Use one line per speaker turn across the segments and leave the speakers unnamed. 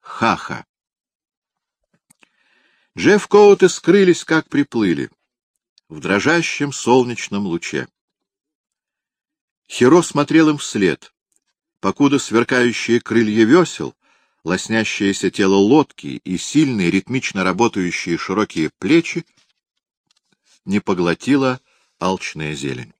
Хаха. Джеффкоуты скрылись, как приплыли, в дрожащем солнечном луче. Хиро смотрел им вслед, покуда сверкающие крылья весел, лоснящееся тело лодки и сильные, ритмично работающие широкие плечи не поглотила алчная зелень.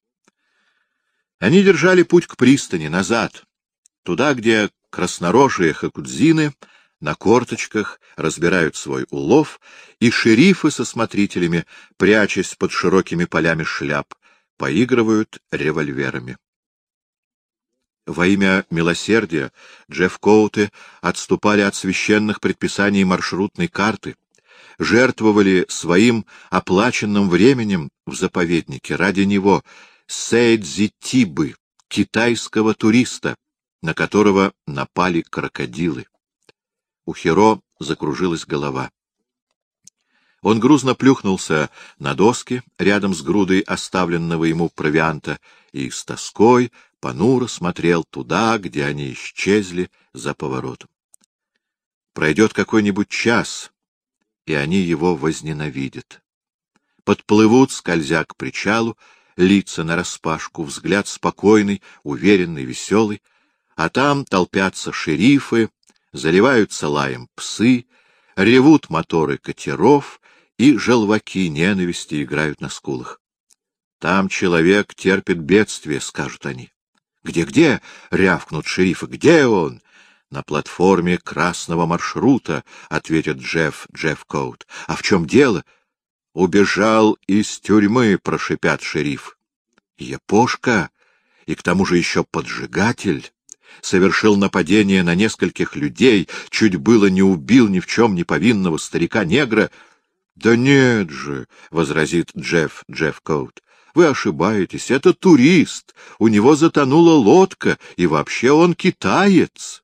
Они держали путь к пристани, назад, туда, где краснорожие хакудзины на корточках разбирают свой улов, и шерифы со смотрителями, прячась под широкими полями шляп, поигрывают револьверами. Во имя милосердия Джеффкоуты отступали от священных предписаний маршрутной карты, жертвовали своим оплаченным временем в заповеднике ради него, Сейдзи-Тибы, китайского туриста, на которого напали крокодилы. У Хиро закружилась голова. Он грузно плюхнулся на доски рядом с грудой оставленного ему провианта и с тоской понуро смотрел туда, где они исчезли за поворотом. Пройдет какой-нибудь час, и они его возненавидят. Подплывут, скользя к причалу, лица нараспашку, взгляд спокойный, уверенный, веселый, а там толпятся шерифы, заливаются лаем псы, ревут моторы катеров, и желваки ненависти играют на скулах. Там человек терпит бедствие, скажут они. «Где-где?» — рявкнут шерифы. «Где он?» «На платформе красного маршрута», — ответит Джеффкоут. «А в чем дело?» «Убежал из тюрьмы», — прошипят шериф. «Япошка, и к тому же еще поджигатель, совершил нападение на нескольких людей, чуть было не убил ни в чем не повинного старика-негра». «Да нет же», — возразит Джеффкоут, — «вы ошибаетесь, это турист, у него затонула лодка, и вообще он китаец».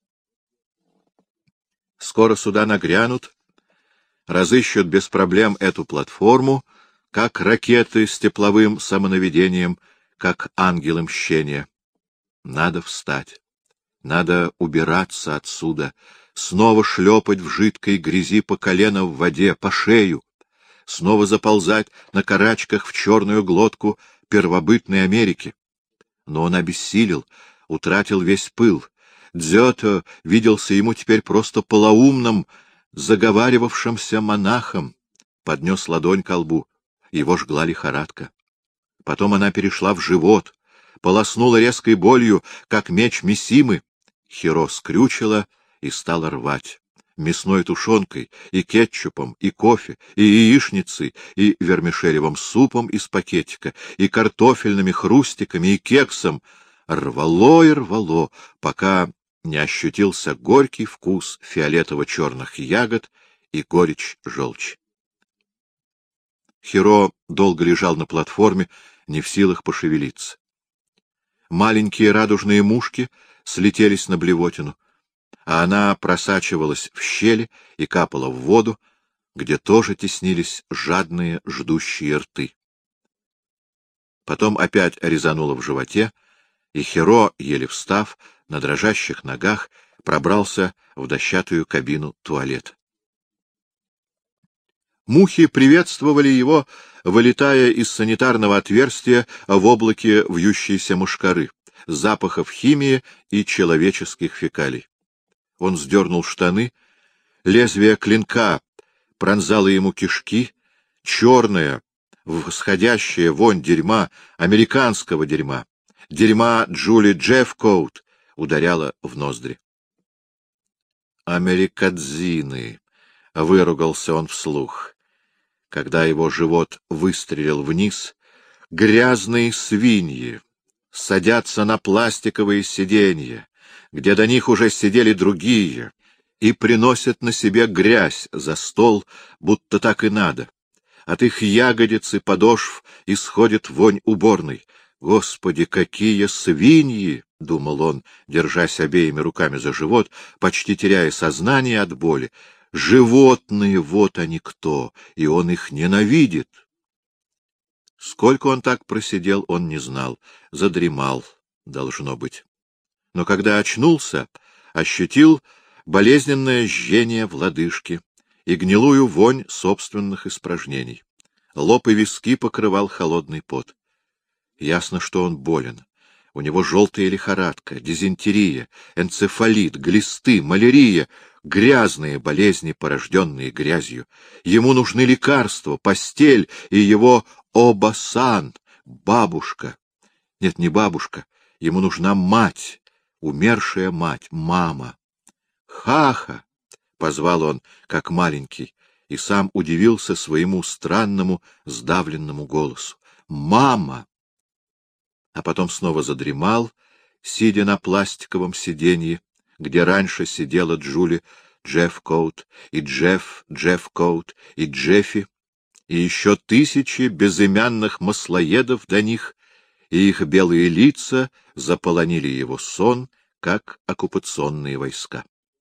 Скоро сюда нагрянут, разыщут без проблем эту платформу, как ракеты с тепловым самонаведением, как ангелы мщения. Надо встать, надо убираться отсюда, снова шлепать в жидкой грязи по колено в воде, по шею, снова заползать на карачках в черную глотку первобытной Америки. Но он обессилел, утратил весь пыл. Дзёто виделся ему теперь просто полоумным, заговаривавшимся монахом. Поднес ладонь ко лбу. Его жгла лихорадка. Потом она перешла в живот, полоснула резкой болью, как меч Мисимы. Хиро скрючила и стала рвать. Мясной тушенкой, и кетчупом, и кофе, и яичницей, и вермишелевым супом из пакетика, и картофельными хрустиками, и кексом. Рвало и рвало, пока не ощутился горький вкус фиолетово-черных ягод и горечь желчи. Хиро долго лежал на платформе, не в силах пошевелиться. Маленькие радужные мушки слетелись на блевотину, а она просачивалась в щели и капала в воду, где тоже теснились жадные, ждущие рты. Потом опять резануло в животе, и Хиро, еле встав, на дрожащих ногах, пробрался в дощатую кабину туалета. Мухи приветствовали его, вылетая из санитарного отверстия в облаке вьющейся мошкары, запахов химии и человеческих фекалий. Он сдернул штаны, лезвие клинка пронзало ему кишки, черная, восходящая вонь дерьма, американского дерьма, дерьма Джули Джеффкоут ударяла в ноздри. «Америкадзины!» — выругался он вслух, когда его живот выстрелил вниз. «Грязные свиньи садятся на пластиковые сиденья, где до них уже сидели другие, и приносят на себе грязь за стол, будто так и надо. От их ягодиц и подошв исходит вонь уборной. Господи, какие свиньи! — думал он, держась обеими руками за живот, почти теряя сознание от боли. Животные, вот они кто, и он их ненавидит. Сколько он так просидел, он не знал. Задремал, должно быть. Но когда очнулся, ощутил болезненное жжение в лодыжке и гнилую вонь собственных испражнений. Лоб и виски покрывал холодный пот. Ясно, что он болен. У него желтая лихорадка, дизентерия, энцефалит, глисты, малярия, грязные болезни, порожденные грязью. Ему нужны лекарства, постель и его Обасан, бабушка. Нет, не бабушка, ему нужна мать, умершая мать, мама. «Ха-ха!» — позвал он, как маленький, и сам удивился своему странному, сдавленному голосу. «Мама!» А потом снова задремал, сидя на пластиковом сиденье, где раньше сидела Джули Джеффкоут, и Джефф Джеффкоут, и Джеффи, и еще тысячи безымянных маслоедов до них, и их белые лица заполонили его сон, как оккупационные войска.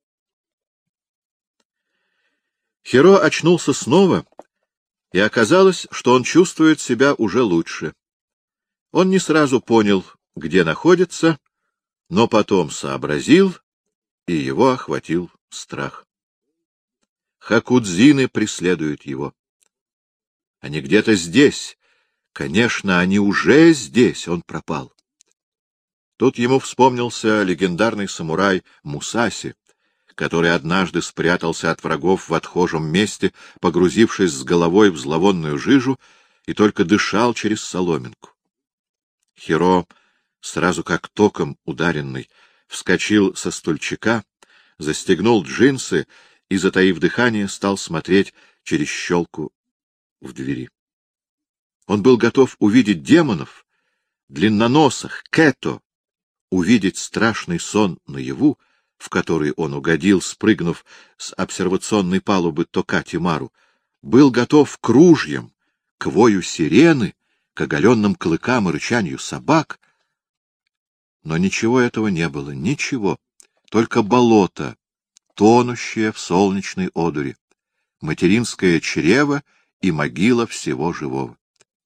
Хиро очнулся снова, и оказалось, что он чувствует себя уже лучше. Он не сразу понял, где находится, но потом сообразил, и его охватил страх. Хакудзины преследуют его. Они где-то здесь. Конечно, они уже здесь. Он пропал. Тут ему вспомнился легендарный самурай Мусаси, который однажды спрятался от врагов в отхожем месте, погрузившись с головой в зловонную жижу, и только дышал через соломинку. Хиро, сразу как током ударенный, вскочил со стульчика, застегнул джинсы и, затаив дыхание, стал смотреть через щелку в двери. Он был готов увидеть демонов, длинноносых, кэто, увидеть страшный сон наяву, в который он угодил, спрыгнув с обсервационной палубы Токати-Мару, был готов к ружьям, к вою сирены, к оголенным клыкам и рычанию собак. Но ничего этого не было, ничего, только болото, тонущее в солнечной одуре, материнское чрево и могила всего живого.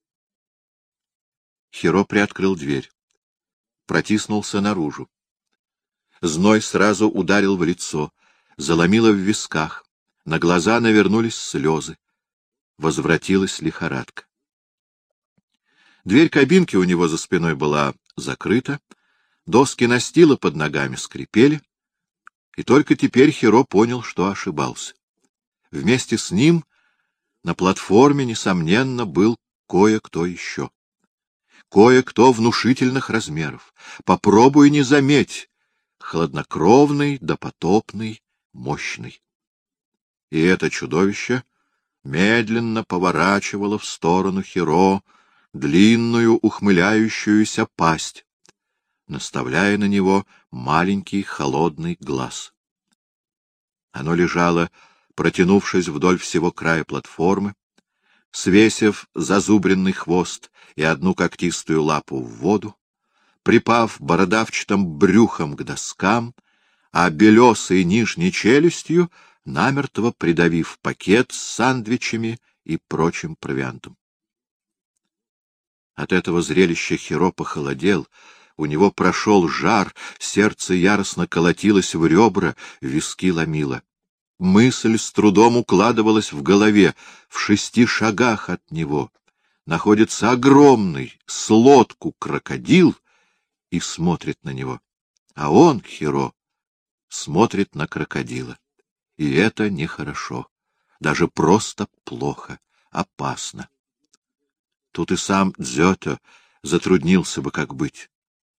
Хиро приоткрыл дверь, протиснулся наружу. Зной сразу ударил в лицо, заломило в висках, на глаза навернулись слезы. Возвратилась лихорадка. Дверь кабинки у него за спиной была закрыта, доски настила под ногами скрипели, и только теперь Хиро понял, что ошибался. Вместе с ним на платформе, несомненно, был кое-кто еще. Кое-кто внушительных размеров. Попробуй не заметь. Хладнокровный, допотопный, мощный. И это чудовище медленно поворачивало в сторону Хиро длинную ухмыляющуюся пасть, наставляя на него маленький холодный глаз. Оно лежало, протянувшись вдоль всего края платформы, свесив зазубренный хвост и одну когтистую лапу в воду, припав бородавчатым брюхом к доскам, а белесой нижней челюстью намертво придавив пакет с сандвичами и прочим провиантом. От этого зрелища Хиро похолодел, у него прошел жар, сердце яростно колотилось в ребра, виски ломило. Мысль с трудом укладывалась в голове, в 6 шагах от него находится огромный с лодку крокодил и смотрит на него. А он, Хиро, смотрит на крокодила. И это нехорошо, даже просто плохо, опасно. Тут и сам Дзёто затруднился бы, как быть.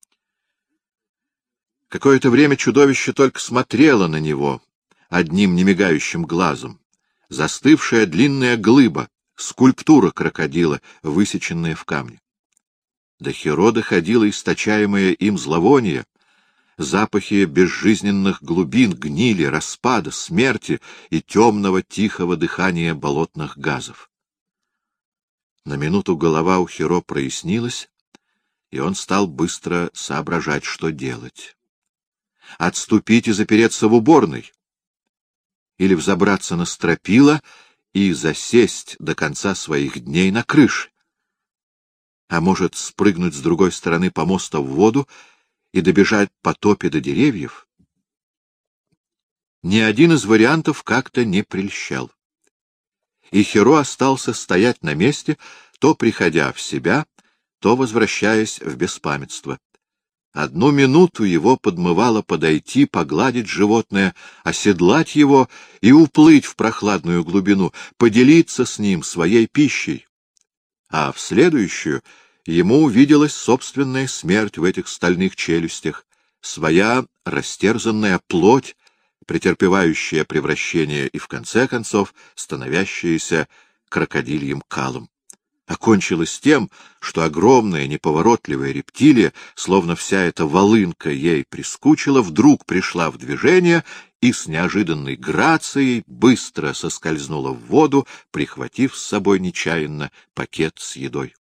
Какое-то время чудовище только смотрело на него одним немигающим глазом. Застывшая длинная глыба, скульптура крокодила, высеченная в камне. До Хиро доходило источаемое им зловоние, запахи безжизненных глубин, гнили, распада, смерти и темного тихого дыхания болотных газов. На минуту голова у Хиро прояснилась, и он стал быстро соображать, что делать. Отступить и запереться в уборной? Или взобраться на стропила и засесть до конца своих дней на крыше? А может, спрыгнуть с другой стороны помоста в воду и добежать по топе до деревьев? Ни один из вариантов как-то не прельщал. И Хиро остался стоять на месте, то приходя в себя, то возвращаясь в беспамятство. Одну минуту его подмывало подойти, погладить животное, оседлать его и уплыть в прохладную глубину, поделиться с ним своей пищей. А в следующую ему увиделась собственная смерть в этих стальных челюстях, своя растерзанная плоть, претерпевающая превращение и, в конце концов, становящаяся крокодильем калом. Окончилось тем, что огромная неповоротливая рептилия, словно вся эта волынка ей прискучила, вдруг пришла в движение и с неожиданной грацией быстро соскользнула в воду, прихватив с собой нечаянно пакет с едой.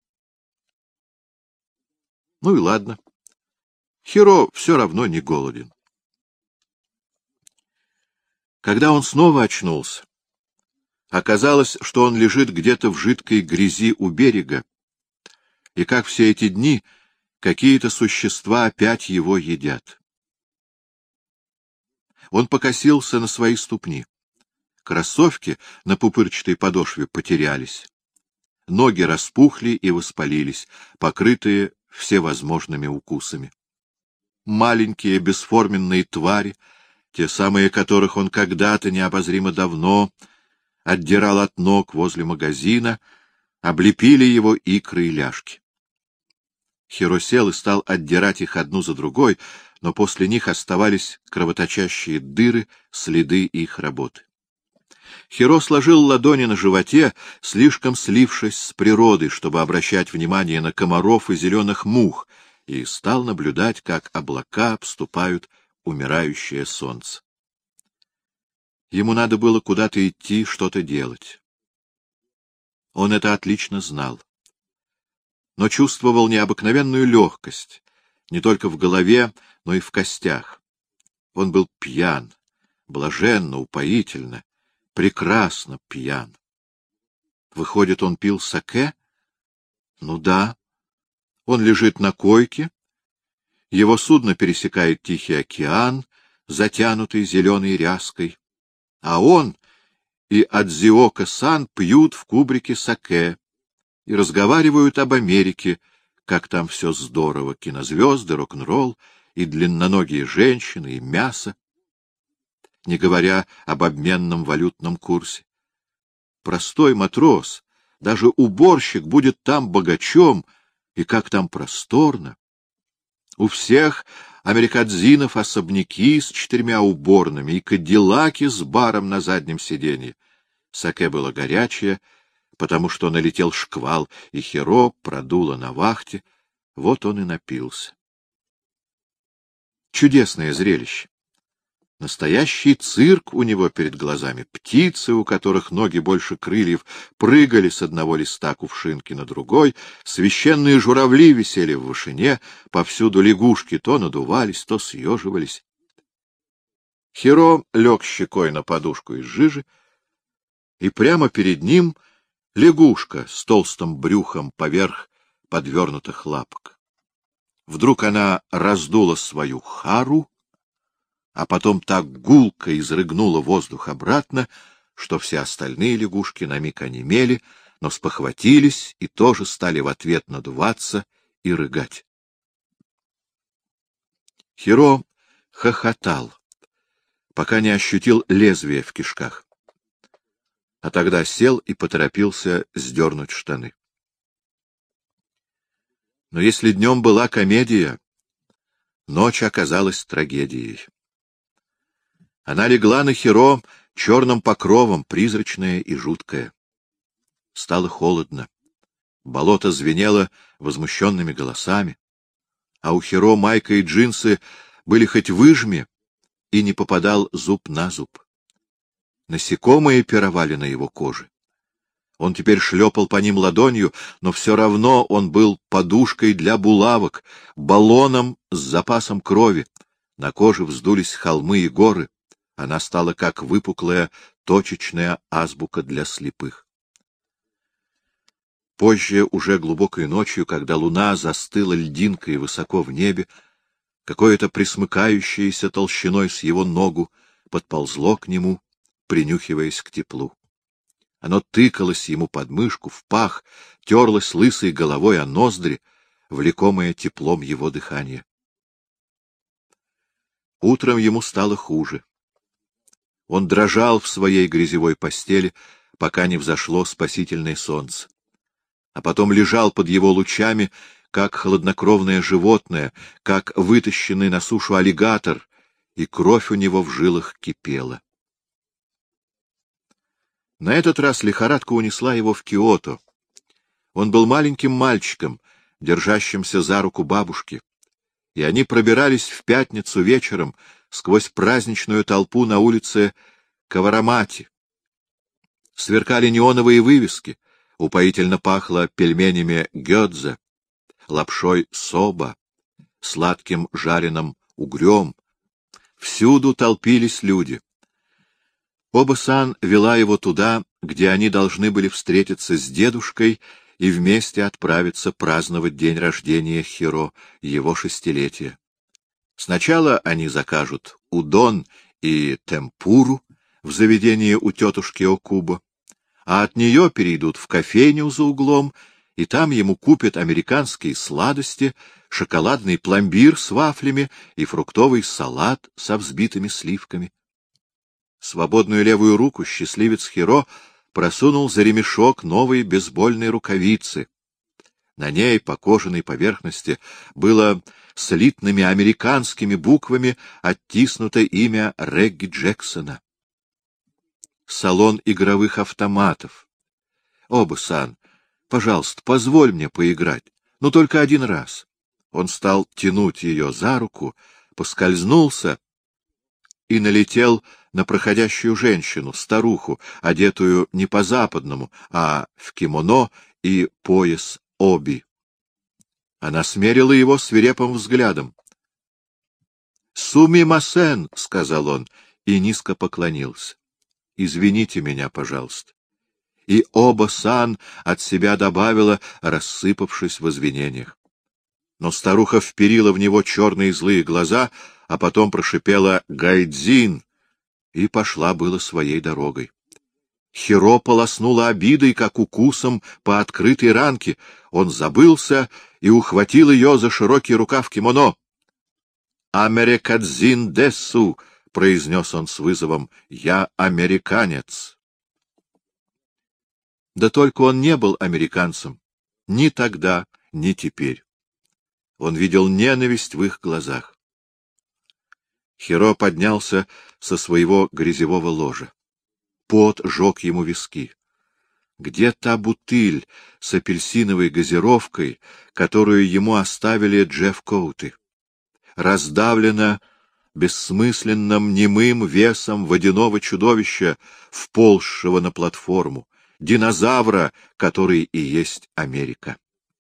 Ну и ладно. Хиро все равно не голоден. Когда он снова очнулся, оказалось, что он лежит где-то в жидкой грязи у берега, и, как все эти дни, какие-то существа опять его едят. Он покосился на свои ступни. Кроссовки на пупырчатой подошве потерялись. Ноги распухли и воспалились, покрытые всевозможными укусами. Маленькие бесформенные твари, те самые, которых он когда-то необозримо давно отдирал от ног возле магазина, облепили его икры и ляжки. Хиро сел и стал отдирать их одну за другой, но после них оставались кровоточащие дыры, следы их работы. Хиро сложил ладони на животе, слишком слившись с природой, чтобы обращать внимание на комаров и зеленых мух, и стал наблюдать, как облака обступают умирающее солнце. Ему надо было куда-то идти, что-то делать. Он это отлично знал. Но чувствовал необыкновенную легкость, не только в голове, но и в костях. Он был пьян, блаженно, упоительно, прекрасно пьян. Выходит, он пил саке? Ну да. Он лежит на койке, его судно пересекает Тихий океан, затянутый зеленой ряской, а он и Адзиока-сан пьют в кубрике саке и разговаривают об Америке, как там все здорово, кинозвезды, рок-н-ролл и длинноногие женщины, и мясо, не говоря об обменном валютном курсе. Простой матрос, даже уборщик будет там богачом, и как там просторно. У всех американцинов особняки с 4 уборными и кадиллаки с баром на заднем сиденье. Саке было горячее, потому что налетел шквал, и Хиро продуло на вахте. Вот он и напился. Чудесное зрелище. Настоящий цирк у него перед глазами. Птицы, у которых ноги больше крыльев, прыгали с одного листа кувшинки на другой, священные журавли висели в вышине, повсюду лягушки то надувались, то съеживались. Хиро лег щекой на подушку из жижи, и прямо перед ним лягушка с толстым брюхом поверх подвернутых лапок. Вдруг она раздула свою хару, а потом так гулко изрыгнула воздух обратно, что все остальные лягушки на миг онемели, но спохватились и тоже стали в ответ надуваться и рыгать. Хиро хохотал, пока не ощутил лезвие в кишках. А тогда сел и поторопился сдернуть штаны. Но если днем была комедия, ночь оказалась трагедией. Она легла на Хиро черным покровом, призрачная и жуткая. Стало холодно. Болото звенело возмущенными голосами. А у Хиро майка и джинсы были хоть выжми, и не попадал зуб на зуб. Насекомые пировали на его коже. Он теперь шлепал по ним ладонью, но все равно он был подушкой для булавок, баллоном с запасом крови. На коже вздулись холмы и горы. Она стала как выпуклая точечная азбука для слепых. Позже, уже глубокой ночью, когда луна застыла льдинкой высоко в небе, какое-то присмыкающееся толщиной с его ногу подползло к нему, принюхиваясь к теплу. Оно тыкалось ему под мышку, в пах, терлось лысой головой о ноздри, влекомое теплом его дыхания. Утром ему стало хуже. Он дрожал в своей грязевой постели, пока не взошло спасительное солнце. А потом лежал под его лучами, как хладнокровное животное, как вытащенный на сушу аллигатор, и кровь у него в жилах кипела. На этот раз лихорадка унесла его в Киото. Он был маленьким мальчиком, держащимся за руку бабушки, и они пробирались в пятницу вечером сквозь праздничную толпу на улице Каварамати. Сверкали неоновые вывески, упоительно пахло пельменями гёдзе, лапшой соба, сладким жареным угрём. Всюду толпились люди. Оба-сан вела его туда, где они должны были встретиться с дедушкой и вместе отправиться праздновать день рождения Хиро, его 6-летие. Сначала они закажут удон и темпуру в заведении у тетушки Окубо, а от нее перейдут в кофейню за углом, и там ему купят американские сладости, шоколадный пломбир с вафлями и фруктовый салат со взбитыми сливками. Свободную левую руку счастливец Хиро просунул за ремешок новой бейсбольной рукавицы. На ней, по кожаной поверхности, было слитными американскими буквами оттиснуто имя Регги Джексона. Салон игровых автоматов. Оба-сан, пожалуйста, позволь мне поиграть, но только один раз. Он стал тянуть ее за руку, поскользнулся и налетел на проходящую женщину, старуху, одетую не по-западному, а в кимоно и пояс оби. Она смерила его свирепым взглядом. — Сумимасен, — сказал он и низко поклонился. — Извините меня, пожалуйста. И оба-сан от себя добавила, рассыпавшись в извинениях. Но старуха вперила в него черные злые глаза, а потом прошипела «Гайдзин!» и пошла было своей дорогой. Хиро полоснула обидой, как укусом по открытой ранке. Он забылся и ухватил ее за широкий рукав кимоно. «Америкадзин дессу!» — произнес он с вызовом. «Я американец!» Да только он не был американцем ни тогда, ни теперь. Он видел ненависть в их глазах. Хиро поднялся со своего грязевого ложа. Пот жег ему виски. Где та бутыль с апельсиновой газировкой, которую ему оставили Джефф Коуты? Раздавлена бессмысленным немым весом водяного чудовища, вползшего на платформу, динозавра, который и есть Америка.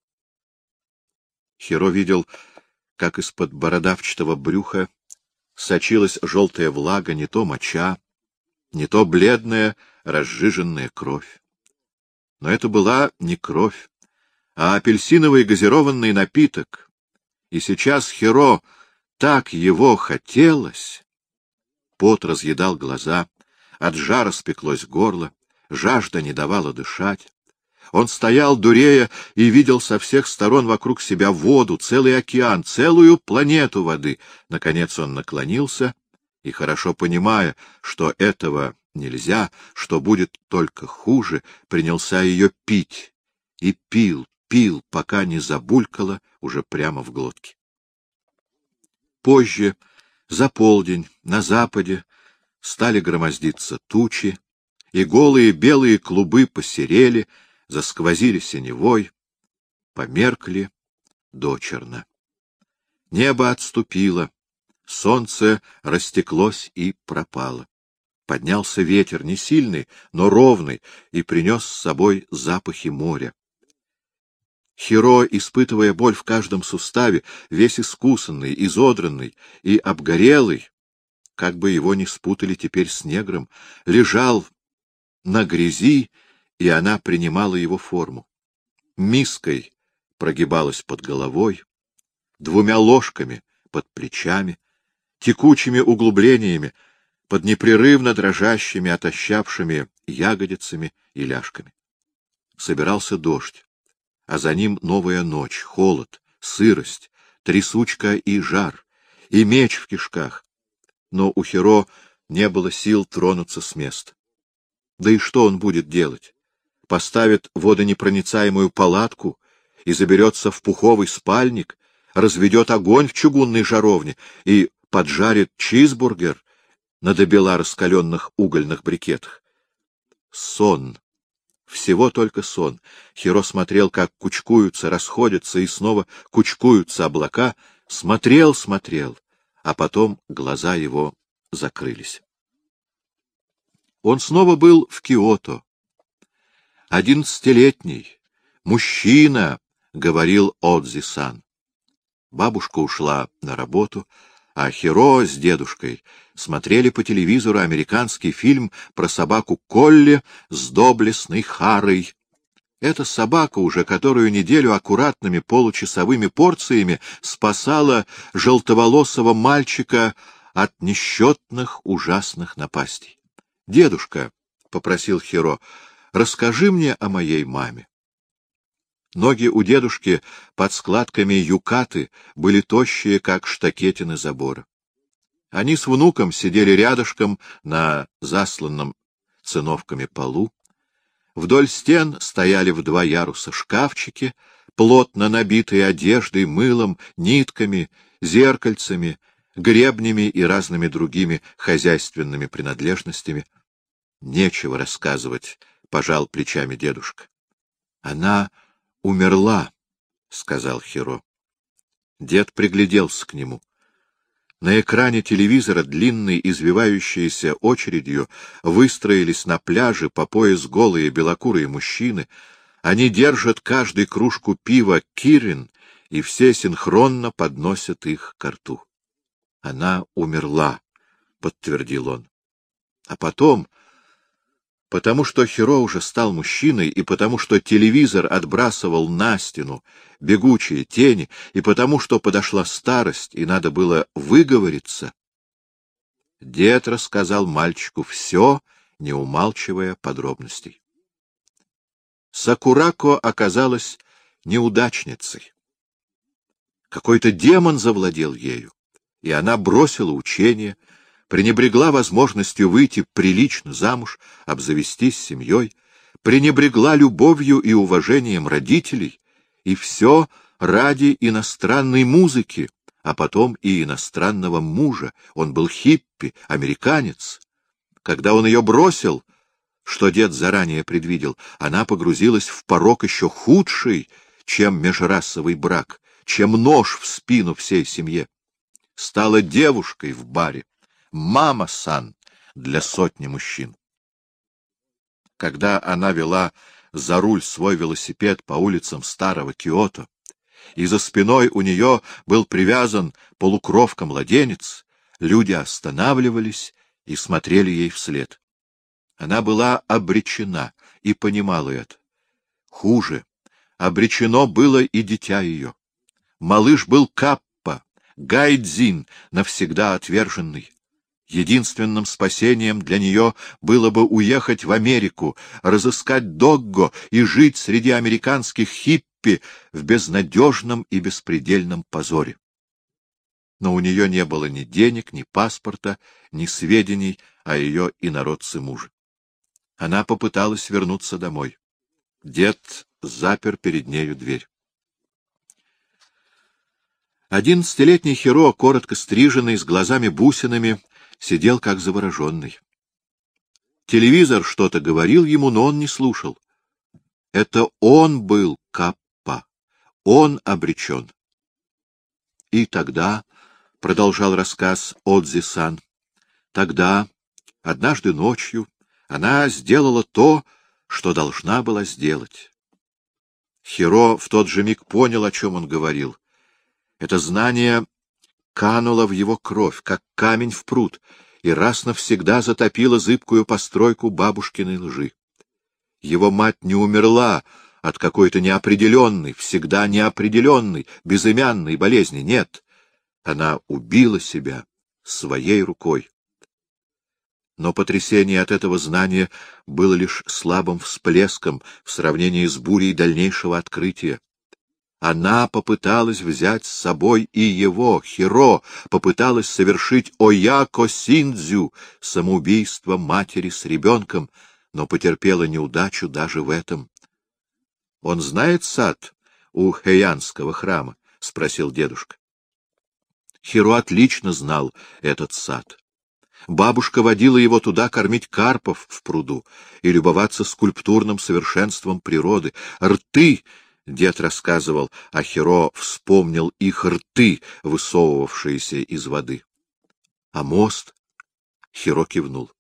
Хиро видел, как из-под бородавчатого брюха сочилась желтая влага, не то моча, не то бледная, разжиженная кровь. Но это была не кровь, а апельсиновый газированный напиток. И сейчас Хиро так его хотелось. Пот разъедал глаза, от жара спеклось горло, жажда не давала дышать. Он стоял, дурея, и видел со всех сторон вокруг себя воду, целый океан, целую планету воды. Наконец он наклонился и, хорошо понимая, что этого нельзя, что будет только хуже, принялся ее пить. И пил, пил, пока не забулькало уже прямо в глотке. Позже, за полдень, на западе стали громоздиться тучи, и голые белые клубы посерели, засквозили синевой, померкли дочерно. Небо отступило, солнце растеклось и пропало. Поднялся ветер, не сильный, но ровный, и принес с собой запахи моря. Хиро, испытывая боль в каждом суставе, весь искусанный, изодранный и обгорелый, как бы его не спутали теперь с негром, лежал на грязи, и она принимала его форму. Миской прогибалась под головой, 2 ложками под плечами, текучими углублениями под непрерывно дрожащими, отощавшими ягодицами и ляжками. Собирался дождь, а за ним новая ночь, холод, сырость, трясучка и жар, и меч в кишках. Но у Хиро не было сил тронуться с места. Да и что он будет делать? Поставит водонепроницаемую палатку и заберется в пуховый спальник, разведет огонь в чугунной жаровне и поджарит чизбургер на добела раскаленных угольных брикетах. Сон. Всего только сон. Хиро смотрел, как кучкуются, расходятся и снова кучкуются облака. Смотрел, а потом глаза его закрылись. Он снова был в Киото. 11-летний мужчина, — говорил Одзи-сан. Бабушка ушла на работу, а Хиро с дедушкой смотрели по телевизору американский фильм про собаку Колли с доблестной Харой. Эта собака уже которую неделю аккуратными получасовыми порциями спасала желтоволосого мальчика от несчетных ужасных напастей. — Дедушка, — попросил Хиро, — расскажи мне о моей маме. Ноги у дедушки под складками юкаты были тощие, как штакетины забора. Они с внуком сидели рядышком на засланном циновками полу. Вдоль стен стояли в 2 яруса шкафчики, плотно набитые одеждой, мылом, нитками, зеркальцами, гребнями и разными другими хозяйственными принадлежностями. — Нечего рассказывать, — пожал плечами дедушка. — Она умерла, — сказал Хиро. Дед пригляделся к нему. На экране телевизора длинной извивающейся очередью выстроились на пляже по пояс голые белокурые мужчины. Они держат каждый кружку пива «Кирин», и все синхронно подносят их ко рту. — Она умерла, — подтвердил он. А потом, потому что Хиро уже стал мужчиной, и потому что телевизор отбрасывал на стену бегучие тени, и потому что подошла старость, и надо было выговориться, дед рассказал мальчику все, не умалчивая подробностей. Сакурако оказалась неудачницей. Какой-то демон завладел ею, и она бросила учение, пренебрегла возможностью выйти прилично замуж, обзавестись семьей, пренебрегла любовью и уважением родителей, и все ради иностранной музыки, а потом и иностранного мужа. Он был хиппи, американец. Когда он ее бросил, что дед заранее предвидел, она погрузилась в порок еще худший, чем межрасовый брак, чем нож в спину всей семье. Стала девушкой в баре, мама-сан для сотни мужчин. Когда она вела за руль свой велосипед по улицам старого Киото, и за спиной у нее был привязан полукровка-младенец, люди останавливались и смотрели ей вслед. Она была обречена и понимала это. Хуже, обречено было и дитя ее. Малыш был Каппа, гайдзин, навсегда отверженный. Единственным спасением для нее было бы уехать в Америку, разыскать Догго и жить среди американских хиппи в безнадежном и беспредельном позоре. Но у нее не было ни денег, ни паспорта, ни сведений о ее инородце муже. Она попыталась вернуться домой. Дед запер перед нею дверь. 11-летний Хиро, коротко стриженный, с глазами-бусинами, сидел как завороженный. Телевизор что-то говорил ему, но он не слушал. Это он был Каппа, он обречен. И тогда, — продолжал рассказ Одзи-сан, — тогда, однажды ночью, она сделала то, что должна была сделать. Хиро в тот же миг понял, о чем он говорил. Это знание кануло в его кровь, как камень в пруд, и раз навсегда затопило зыбкую постройку бабушкиной лжи. Его мать не умерла от какой-то неопределенной, всегда неопределенной, безымянной болезни. Нет, она убила себя своей рукой. Но потрясение от этого знания было лишь слабым всплеском в сравнении с бурей дальнейшего открытия. Она попыталась взять с собой и его, Хиро, попыталась совершить Ояко Синдзю, самоубийство матери с ребенком, но потерпела неудачу даже в этом. — Он знает сад у Хэйянского храма? — спросил дедушка. Хиро отлично знал этот сад. Бабушка водила его туда кормить карпов в пруду и любоваться скульптурным совершенством природы. Рты, дед рассказывал, а Хиро вспомнил их рты, высовывавшиеся из воды. А мост? Хиро кивнул.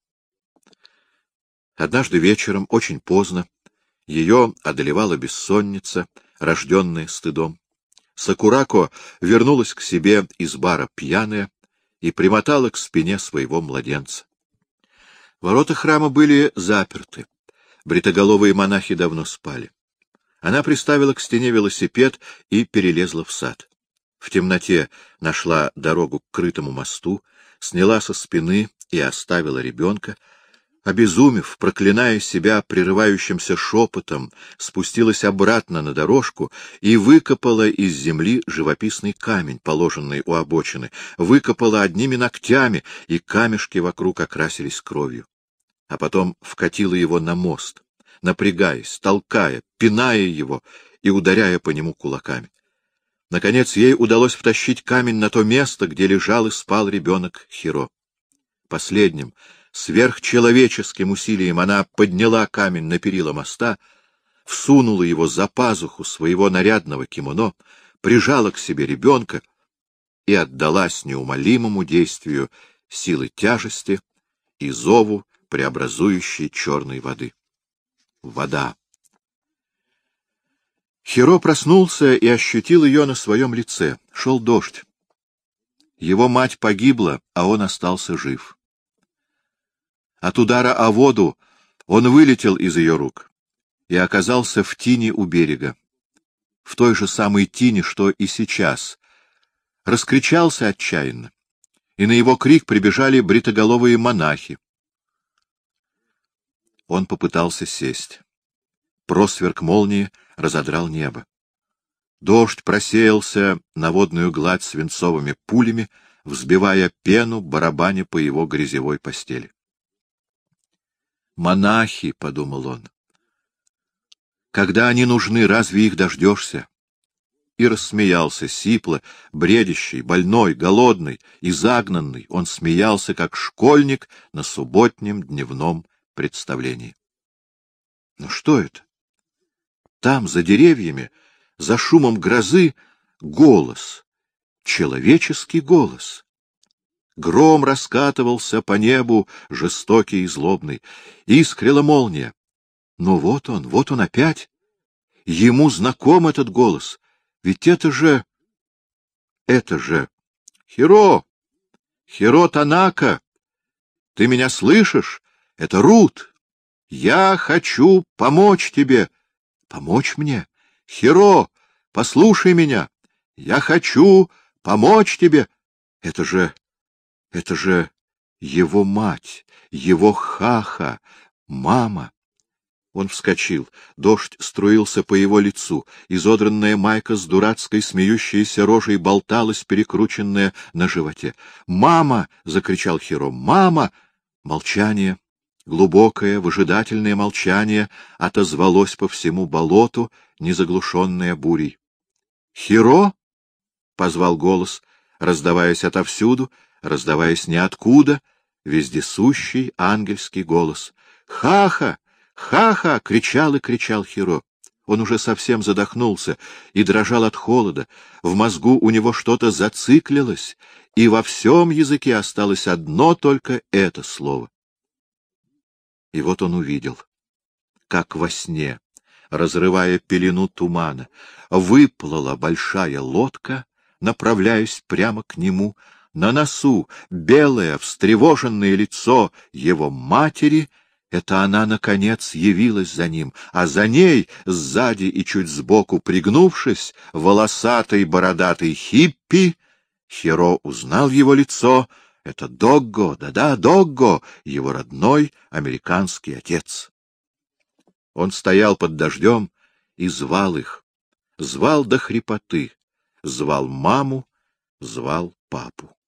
Однажды вечером, очень поздно, ее одолевала бессонница, рожденная стыдом. Сакурако вернулась к себе из бара пьяная и примотала к спине своего младенца. Ворота храма были заперты. Бритоголовые монахи давно спали. Она приставила к стене велосипед и перелезла в сад. В темноте нашла дорогу к крытому мосту, сняла со спины и оставила ребенка. Обезумев, проклиная себя прерывающимся шепотом, спустилась обратно на дорожку и выкопала из земли живописный камень, положенный у обочины, выкопала одними ногтями, и камешки вокруг окрасились кровью. А потом вкатила его на мост, напрягаясь, толкая, пиная его и ударяя по нему кулаками. Наконец ей удалось втащить камень на то место, где лежал и спал ребенок Хиро. Последним, сверхчеловеческим усилием она подняла камень на перила моста, всунула его за пазуху своего нарядного кимоно, прижала к себе ребенка и отдалась неумолимому действию силы тяжести и зову преобразующей черной воды. Вода. Хиро проснулся и ощутил ее на своем лице. Шел дождь. Его мать погибла, а он остался жив. От удара о воду он вылетел из ее рук и оказался в тине у берега, в той же самой тине, что и сейчас. Раскричался отчаянно, и на его крик прибежали бритоголовые монахи. Он попытался сесть. Просверк молнии разодрал небо. Дождь просеялся на водную гладь свинцовыми пулями, взбивая пену, барабаня по его грязевой постели. «Монахи», — подумал он, — «когда они нужны, разве их дождешься?» И рассмеялся сипло, бредящий, больной, голодный и загнанный. Он смеялся, как школьник на субботнем дневном представлении. Но что это? Там, за деревьями, за шумом грозы, голос, человеческий голос. Гром раскатывался по небу, жестокий и злобный. Искрила молния. Но вот он опять. Ему знаком этот голос. Ведь это же... Хиро! Хиро Танака! Ты меня слышишь? Это Рут! Я хочу помочь тебе. Помочь мне? Хиро, послушай меня. Я хочу помочь тебе. Это же его мать, его Хаха, мама. Он вскочил. Дождь струился по его лицу. Изодранная майка с дурацкой смеющейся рожей болталась, перекрученная на животе. «Мама!» — закричал Хиро. «Мама!» Молчание, глубокое, выжидательное молчание отозвалось по всему болоту, незаглушенное бурей. «Хиро!» — позвал голос, раздаваясь отовсюду, раздаваясь ниоткуда, вездесущий ангельский голос. «Хаха! Ха-ха!» — кричал и кричал Хиро. Он уже совсем задохнулся и дрожал от холода. В мозгу у него что-то зациклилось, и во всем языке осталось одно только это слово. И вот он увидел, как во сне, разрывая пелену тумана, выплыла большая лодка, направляясь прямо к нему. На носу белое, встревоженное лицо его матери. Это она, наконец, явилась за ним, а за ней, сзади и чуть сбоку пригнувшись, волосатый бородатый хиппи. Хиро узнал его лицо, Это Догго, да-да, Догго, его родной американский отец. Он стоял под дождем и звал их, звал до хрипоты, звал маму, звал папу.